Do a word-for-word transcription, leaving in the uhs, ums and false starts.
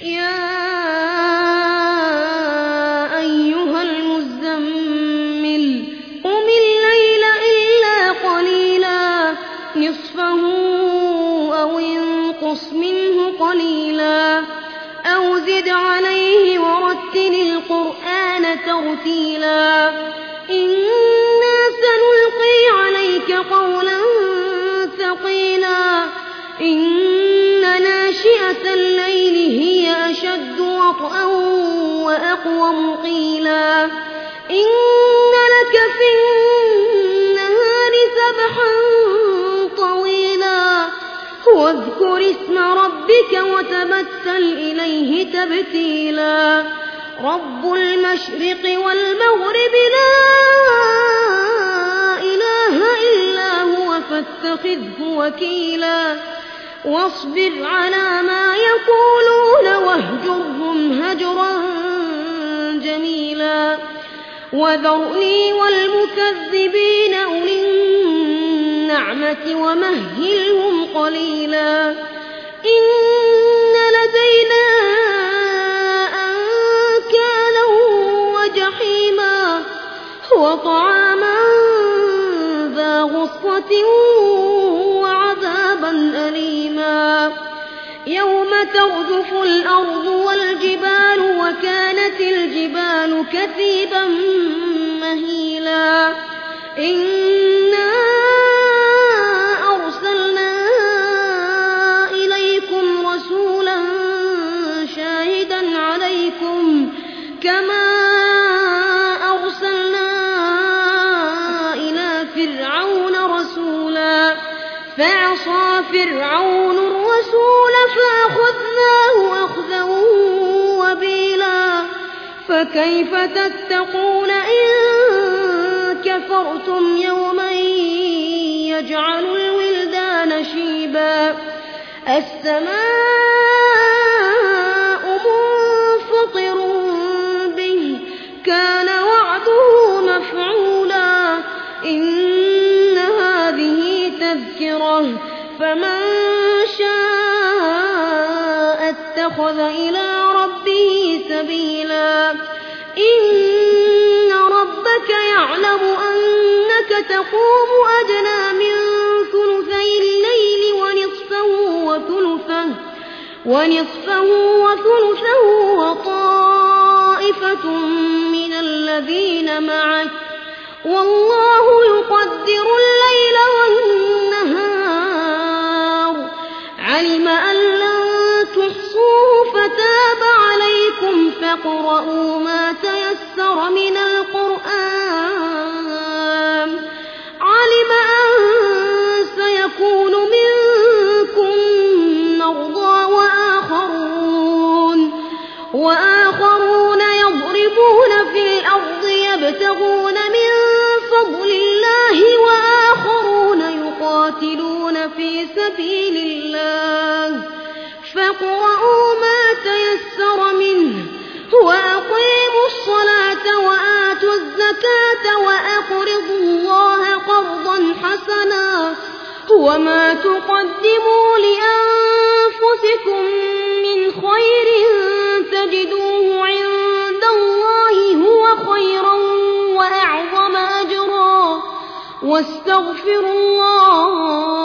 يا أيها المزمل قم الليل إلا قليلا نصفه أو انقص منه قليلا أو زد عليه ورتل القرآن ترتيلا إنا سنلقي عليك قولا ثقيلا إن ناشئة الليل هي أشد وطئا وأقوم قيلا إن لك في النهار سبحا طويلا واذكر اسم ربك وتبتل إليه تبتيلا رب المشرق والمغرب لا إله إلا هو فاتخذه وكيلا واصبر على ما يقولون واهجرهم هجرا جميلا وذرني والمكذبين أولي النعمة ومهلهم قليلا إن لدينا أنكالا وجحيما وطعاما ذا غصة وعذابا أليما يوم ترجف الأرض والجبال وكانت الجبال كثيبا مهيلا إنا أرسلنا إليكم رسولا شاهدا عليكم كما أرسلنا إلى فرعون رسولا فعصى فرعون الرسول فأخذناه أخذا وبيلا فكيف تتقون إن كفرتم يوما يجعل الولدان شيبا السماء منفطر به كان وعده مفعولا إن هذه تذكرة فمن شاء اتخذ إلى ربه سبيلا إن ربك يعلم أنك تقوم أدنى من ثلثي الليل ونصفه وثلثه ونصفه وثلثه وطائفة من الذين معك والله يقدر الليل والنهار علم أن لن تحصوه فتاب عليكم فاقرؤوا ما تيسر من القرآن علم أن سيكون منكم مرضى وآخرون وآخرون يضربون في الأرض يبتغون من فضل الله وآخرون يقاتلون في سبيل الله فاقرؤوا ما تيسر منه وأقيموا الصلاة وآتوا الزكاة وأقرضوا الله قرضا حسنا وما تقدموا لأنفسكم من خير تجدوه عند الله هو خيرا وأعظم أجرا واستغفروا الله